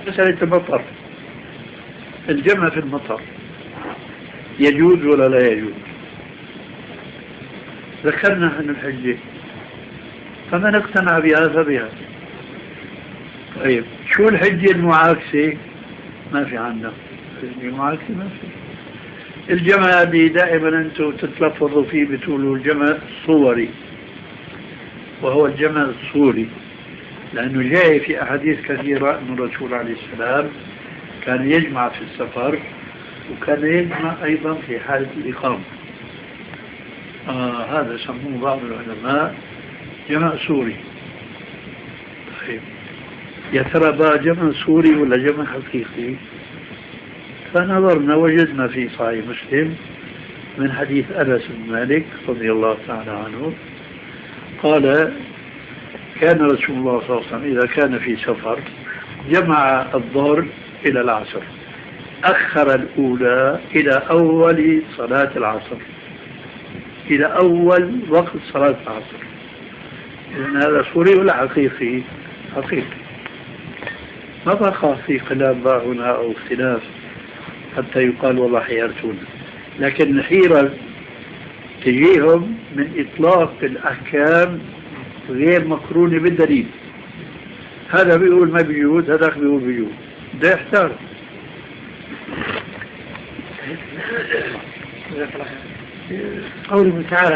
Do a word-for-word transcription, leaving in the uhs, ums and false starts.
مسألة المطر، الجمع في المطر يجوز ولا لا يجوز؟ ذكرنا عن الحجة، فمن اقتنع بها فبها. طيب شو الحجة المعاكسة؟ ما في عندنا الحجة المعاكسة، ما في. الجمع اللي دائما أنتم تتلفظوا فيه بتقولوا الجمع الصوري، وهو الجمع الصوري، لأنه جاء في أحاديث كثيرة أن الرسول عليه السلام كان يجمع في السفر، وكان يجمع أيضا في حالة الإقامة. آه هذا سموه بعض العلماء جمع سوري. طيب يا ترى بقى جمع سوري ولا جمع حقيقي؟ فنظرنا وجدنا في صحيح مسلم من حديث أنس بن مالك رضي الله تعالى عنه قال كان رسول الله صلى الله عليه وسلم إذا كان في سفر جمع الظهر إلى العصر، أخر الأولى إلى أول صلاة العصر، إلى أول وقت صلاة العصر. إذن هذا سوري ولا حقيقي؟ حقيقي. ما بقى في خلاف هنا أو اختلاف حتى يقال والله حيرتونا، لكن الحيرة تجيهم من إطلاق الأحكام غير مقرونة بالدليل. هذا بيقول ما بيجوز، هذاك بيقول بيجوز، ده يحتار. قوله تعالى